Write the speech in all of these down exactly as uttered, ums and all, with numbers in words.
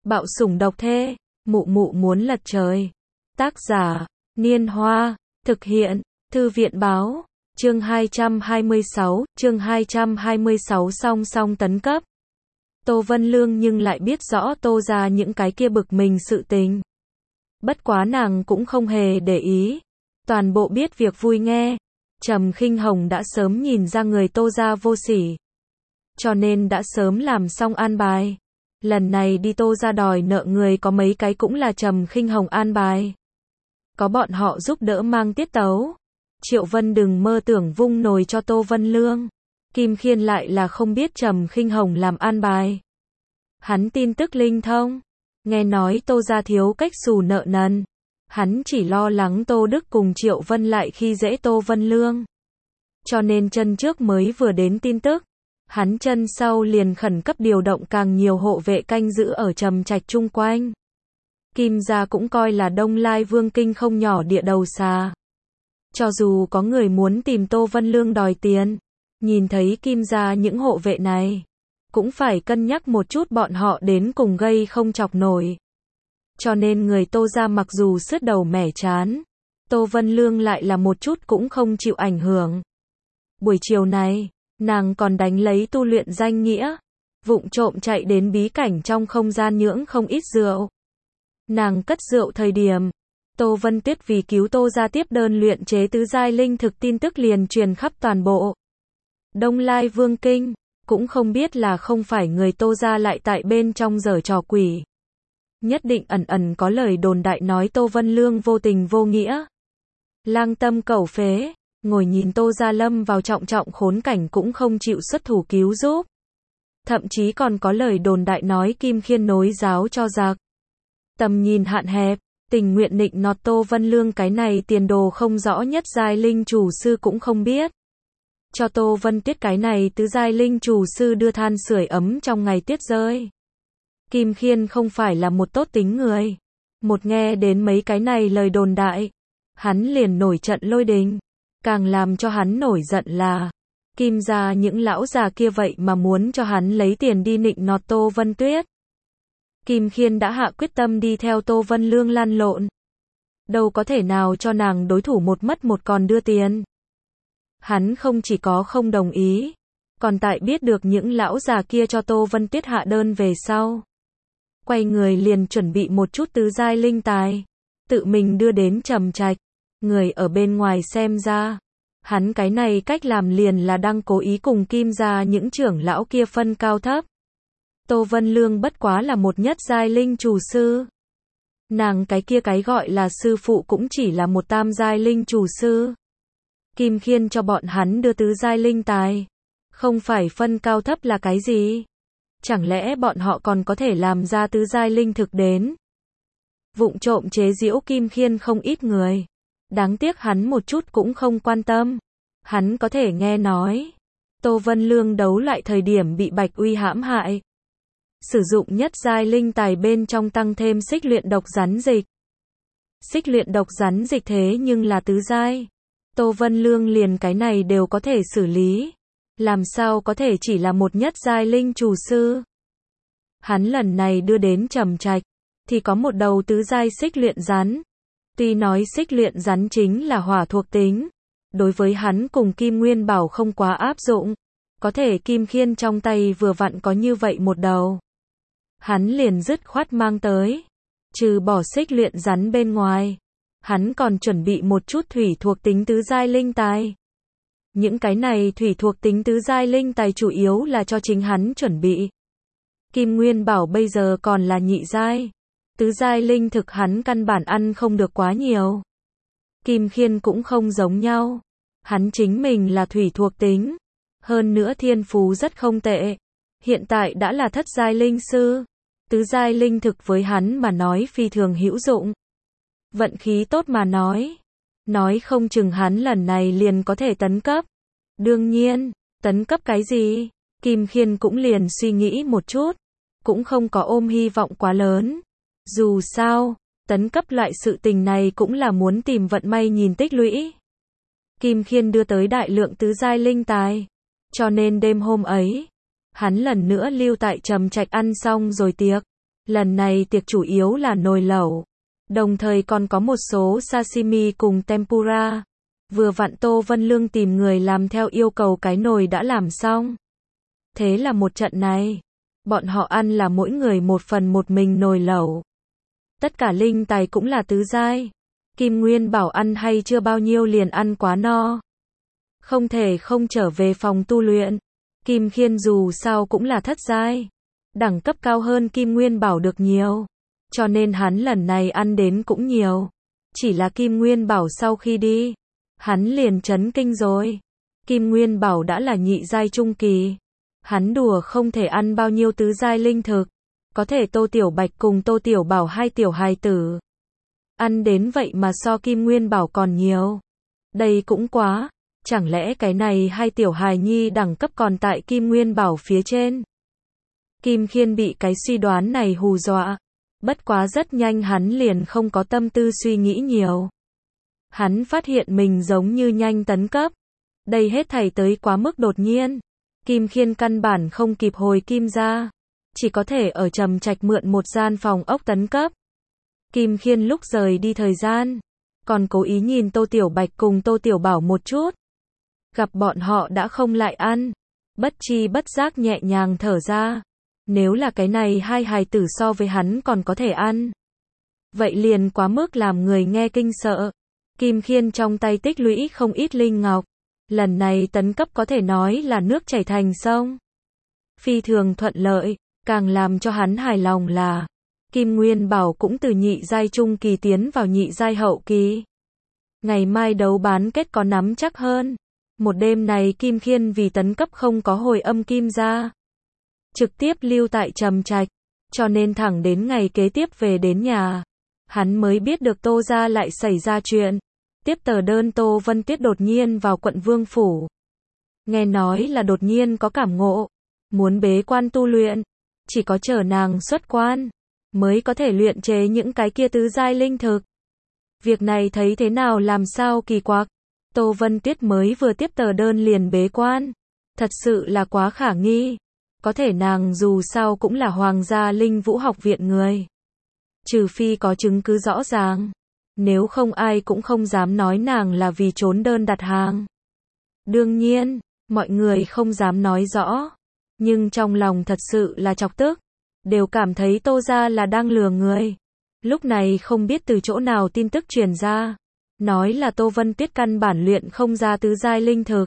Bạo sủng độc thê, mụ mụ muốn lật trời. Tác giả, Niên Hoa, thực hiện, Thư viện báo, chương hai trăm hai mươi sáu, chương hai trăm hai mươi sáu song song tấn cấp. Tô Vân Lương nhưng lại biết rõ Tô ra những cái kia bực mình sự tình. Bất quá nàng cũng không hề để ý. Toàn bộ biết việc vui nghe. Trầm Khinh Hồng đã sớm nhìn ra người Tô ra vô sỉ. Cho nên đã sớm làm xong an bài. Lần này đi Tô ra đòi nợ người có mấy cái cũng là Trầm Khinh Hồng an bài. Có bọn họ giúp đỡ mang tiết tấu. Triệu Vân đừng mơ tưởng vung nồi cho Tô Vân Lương. Kim Khiên lại là không biết Trầm Khinh Hồng làm an bài. Hắn tin tức linh thông. Nghe nói Tô ra thiếu cách xù nợ nần. Hắn chỉ lo lắng Tô Đức cùng Triệu Vân lại khi dễ Tô Vân Lương. Cho nên chân trước mới vừa đến tin tức. Hắn chân sau liền khẩn cấp điều động càng nhiều hộ vệ canh giữ ở Trầm Trạch chung quanh. Kim gia cũng coi là Đông Lai Vương Kinh không nhỏ địa đầu xà. Cho dù có người muốn tìm Tô Vân Lương đòi tiền, nhìn thấy Kim gia những hộ vệ này, cũng phải cân nhắc một chút bọn họ đến cùng gây không chọc nổi. Cho nên người Tô gia mặc dù sứt đầu mẻ chán, Tô Vân Lương lại là một chút cũng không chịu ảnh hưởng. Buổi chiều này, nàng còn đánh lấy tu luyện danh nghĩa, vụng trộm chạy đến bí cảnh trong không gian nhưỡng không ít rượu. Nàng cất rượu thời điểm, Tô Vân Tuyết vì cứu Tô gia tiếp đơn luyện chế tứ giai linh thực tin tức liền truyền khắp toàn bộ Đông Lai Vương Kinh, cũng không biết là không phải người Tô gia lại tại bên trong giở trò quỷ. Nhất định ẩn ẩn có lời đồn đại nói Tô Vân Lương vô tình vô nghĩa. Lang tâm cẩu phế, ngồi nhìn Tô gia lâm vào trọng trọng khốn cảnh cũng không chịu xuất thủ cứu giúp. Thậm chí còn có lời đồn đại nói Kim Khiên nối giáo cho giặc. Tầm nhìn hạn hẹp, tình nguyện nịnh nọt Tô Vân Lương cái này tiền đồ không rõ nhất giai linh chủ sư cũng không biết. Cho Tô Vân Tuyết cái này tứ giai linh chủ sư đưa than sưởi ấm trong ngày tiết rơi. Kim Khiên không phải là một tốt tính người. Một nghe đến mấy cái này lời đồn đại, hắn liền nổi trận lôi đình. Càng làm cho hắn nổi giận là, Kim gia những lão già kia vậy mà muốn cho hắn lấy tiền đi nịnh nọt Tô Vân Tuyết. Kim Khiên đã hạ quyết tâm đi theo Tô Vân Lương lăn lộn. Đâu có thể nào cho nàng đối thủ một mất một còn đưa tiền. Hắn không chỉ có không đồng ý, còn tại biết được những lão già kia cho Tô Vân Tuyết hạ đơn về sau. Quay người liền chuẩn bị một chút tứ giai linh tài, tự mình đưa đến Trầm Trạch. Người ở bên ngoài xem ra, hắn cái này cách làm liền là đang cố ý cùng Kim gia những trưởng lão kia phân cao thấp. Tô Vân Lương bất quá là một nhất giai linh chủ sư. Nàng cái kia cái gọi là sư phụ cũng chỉ là một tam giai linh chủ sư. Kim Khiên cho bọn hắn đưa tứ giai linh tài. Không phải phân cao thấp là cái gì? Chẳng lẽ bọn họ còn có thể làm ra tứ giai linh thực đến? Vụng trộm chế giễu Kim Khiên không ít người. Đáng tiếc hắn một chút cũng không quan tâm. Hắn có thể nghe nói Tô Vân Lương đấu lại thời điểm bị Bạch Uy hãm hại. Sử dụng nhất giai linh tài bên trong tăng thêm xích luyện độc rắn dịch. Xích luyện độc rắn dịch thế nhưng là tứ giai. Tô Vân Lương liền cái này đều có thể xử lý. Làm sao có thể chỉ là một nhất giai linh chủ sư. Hắn lần này đưa đến Trầm Trạch, thì có một đầu tứ giai xích luyện rắn. Tuy nói xích luyện rắn chính là hỏa thuộc tính. Đối với hắn cùng Kim Nguyên Bảo không quá áp dụng. Có thể Kim Khiên trong tay vừa vặn có như vậy một đầu. Hắn liền dứt khoát mang tới. Trừ bỏ xích luyện rắn bên ngoài, hắn còn chuẩn bị một chút thủy thuộc tính tứ giai linh tài. Những cái này thủy thuộc tính tứ giai linh tài chủ yếu là cho chính hắn chuẩn bị. Kim Nguyên Bảo bây giờ còn là nhị giai. Tứ giai linh thực hắn căn bản ăn không được quá nhiều. Kim Khiên cũng không giống nhau. Hắn chính mình là thủy thuộc tính. Hơn nữa thiên phú rất không tệ. Hiện tại đã là thất giai linh sư. Tứ giai linh thực với hắn mà nói phi thường hữu dụng. Vận khí tốt mà nói. Nói không chừng hắn lần này liền có thể tấn cấp. Đương nhiên, tấn cấp cái gì? Kim Khiên cũng liền suy nghĩ một chút. Cũng không có ôm hy vọng quá lớn. Dù sao, tấn cấp loại sự tình này cũng là muốn tìm vận may nhìn tích lũy. Kim Khiên đưa tới đại lượng tứ giai linh tài. Cho nên đêm hôm ấy, hắn lần nữa lưu tại Trầm Trạch ăn xong rồi tiệc, Lần này tiệc chủ yếu là nồi lẩu, đồng thời còn có một số sashimi cùng tempura. Vừa vặn Tô Vân Lương tìm người làm theo yêu cầu cái nồi đã làm xong. Thế là một trận này, bọn họ ăn là mỗi người một phần một mình nồi lẩu. Tất cả linh tài cũng là tứ giai. Kim Nguyên Bảo ăn hay chưa bao nhiêu liền ăn quá no. Không thể không trở về phòng tu luyện. Kim Khiên dù sao cũng là thất giai. Đẳng cấp cao hơn Kim Nguyên Bảo được nhiều. Cho nên hắn lần này ăn đến cũng nhiều. Chỉ là Kim Nguyên Bảo sau khi đi, hắn liền chấn kinh rồi. Kim Nguyên Bảo đã là nhị giai trung kỳ. Hắn đùa không thể ăn bao nhiêu tứ giai linh thực. Có thể Tô Tiểu Bạch cùng Tô Tiểu Bảo hai tiểu hài tử ăn đến vậy mà so Kim Nguyên Bảo còn nhiều. Đây cũng quá. Chẳng lẽ cái này hai tiểu hài nhi đẳng cấp còn tại Kim Nguyên Bảo phía trên? Kim Khiên bị cái suy đoán này hù dọa. Bất quá rất nhanh hắn liền không có tâm tư suy nghĩ nhiều. Hắn phát hiện mình giống như nhanh tấn cấp. Đây hết thảy tới quá mức đột nhiên. Kim Khiên căn bản không kịp hồi kim ra. Chỉ có thể ở Trầm Trạch mượn một gian phòng ốc tấn cấp. Kim Khiên lúc rời đi thời gian, còn cố ý nhìn Tô Tiểu Bạch cùng Tô Tiểu Bảo một chút. Gặp bọn họ đã không lại ăn. Bất chi bất giác nhẹ nhàng thở ra. Nếu là cái này hai hài tử so với hắn còn có thể ăn. Vậy liền quá mức làm người nghe kinh sợ. Kim Khiên trong tay tích lũy không ít linh ngọc. Lần này tấn cấp có thể nói là nước chảy thành sông. Phi thường thuận lợi, càng làm cho hắn hài lòng là Kim Nguyên Bảo cũng từ nhị giai trung kỳ tiến vào nhị giai hậu kỳ. Ngày mai đấu bán kết có nắm chắc hơn. Một đêm này Kim Khiên vì tấn cấp không có hồi âm kim ra. Trực tiếp lưu tại Trầm Trạch. Cho nên thẳng đến ngày kế tiếp về đến nhà. Hắn mới biết được Tô gia lại xảy ra chuyện. Tiếp tờ đơn Tô Vân Tuyết đột nhiên vào quận Vương Phủ. Nghe nói là đột nhiên có cảm ngộ. Muốn bế quan tu luyện. Chỉ có chờ nàng xuất quan. Mới có thể luyện chế những cái kia tứ giai linh thực. Việc này thấy thế nào làm sao kỳ quặc. Tô Vân Tuyết mới vừa tiếp tờ đơn liền bế quan. Thật sự là quá khả nghi. Có thể nàng dù sao cũng là Hoàng gia Linh Vũ học viện người. Trừ phi có chứng cứ rõ ràng. Nếu không ai cũng không dám nói nàng là vì trốn đơn đặt hàng. Đương nhiên, mọi người không dám nói rõ. Nhưng trong lòng thật sự là chọc tức. Đều cảm thấy Tô gia là đang lừa người. Lúc này không biết từ chỗ nào tin tức truyền ra. Nói là Tô Vân Tuyết căn bản luyện không ra tứ giai linh thực.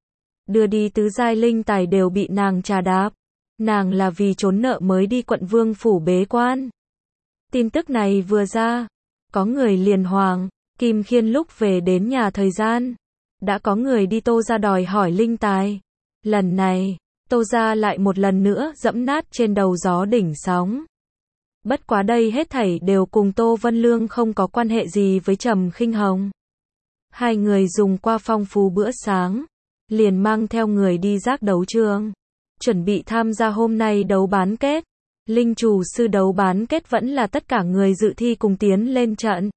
Đưa đi tứ giai linh tài đều bị nàng trà đạp. Nàng là vì trốn nợ mới đi quận Vương Phủ bế quan. Tin tức này vừa ra, có người liền hoàng. Kim Khiên lúc về đến nhà thời gian, đã có người đi Tô gia đòi hỏi linh tài. Lần này, Tô gia lại một lần nữa dẫm nát trên đầu gió đỉnh sóng. Bất quá đây hết thảy đều cùng Tô Vân Lương không có quan hệ gì với Trầm Khinh Hồng. Hai người dùng qua phong phú bữa sáng, liền mang theo người đi giác đấu trường, chuẩn bị tham gia hôm nay đấu bán kết. Linh chủ sư đấu bán kết vẫn là tất cả người dự thi cùng tiến lên trận.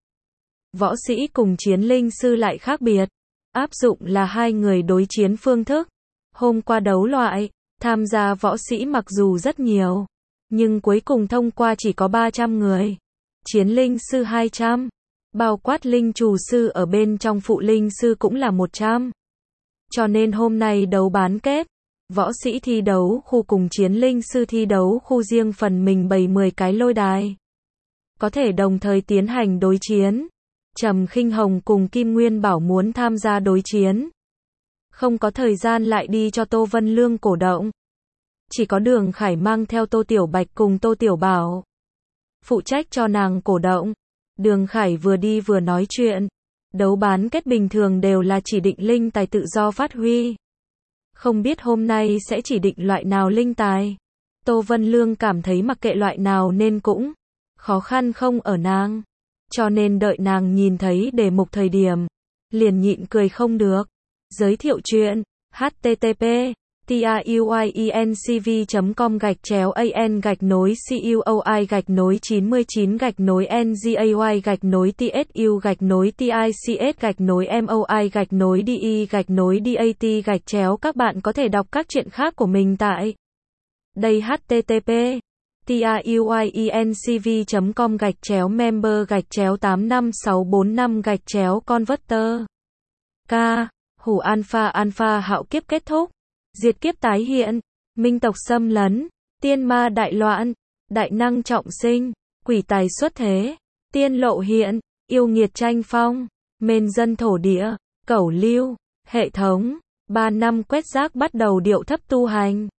Võ sĩ cùng chiến linh sư lại khác biệt, áp dụng là hai người đối chiến phương thức. Hôm qua đấu loại, tham gia võ sĩ mặc dù rất nhiều, nhưng cuối cùng thông qua chỉ có ba trăm người. Chiến linh sư hai trăm, bao quát linh chủ sư ở bên trong phụ linh sư cũng là một trăm. Cho nên hôm nay đấu bán kết, võ sĩ thi đấu khu cùng chiến linh sư thi đấu khu riêng phần mình bày mười cái lôi đài. Có thể đồng thời tiến hành đối chiến. Trầm Khinh Hồng cùng Kim Nguyên Bảo muốn tham gia đối chiến. Không có thời gian lại đi cho Tô Vân Lương cổ động. Chỉ có Đường Khải mang theo Tô Tiểu Bạch cùng Tô Tiểu Bảo. Phụ trách cho nàng cổ động. Đường Khải vừa đi vừa nói chuyện. Đấu bán kết bình thường đều là chỉ định linh tài tự do phát huy. Không biết hôm nay sẽ chỉ định loại nào linh tài. Tô Vân Lương cảm thấy mặc kệ loại nào nên cũng khó khăn không ở nàng. Cho nên đợi nàng nhìn thấy đề mục thời điểm, liền nhịn cười không được. Giới thiệu chuyện http tuyencv.com gạch chéo an gạch nối cuoi gạch nối chín mươi chín gạch nối ngay gạch nối tsu gạch nối tics gạch nối moi gạch nối de gạch nối dat gạch chéo. Các bạn có thể đọc các chuyện khác của mình tại đây http tiuyencv chấm com gạch chéo member gạch chéo tám năm sáu bốn năm gạch chéo converter. K. Hủ alpha alpha hạo kiếp kết thúc. Diệt kiếp tái hiện. Minh tộc xâm lấn. Tiên ma đại loạn. Đại năng trọng sinh. Quỷ tài xuất thế. Tiên lộ hiện. Yêu nghiệt tranh phong. Mên dân thổ địa. Cẩu lưu. Hệ thống. Ba năm quét rác bắt đầu điệu thấp tu hành.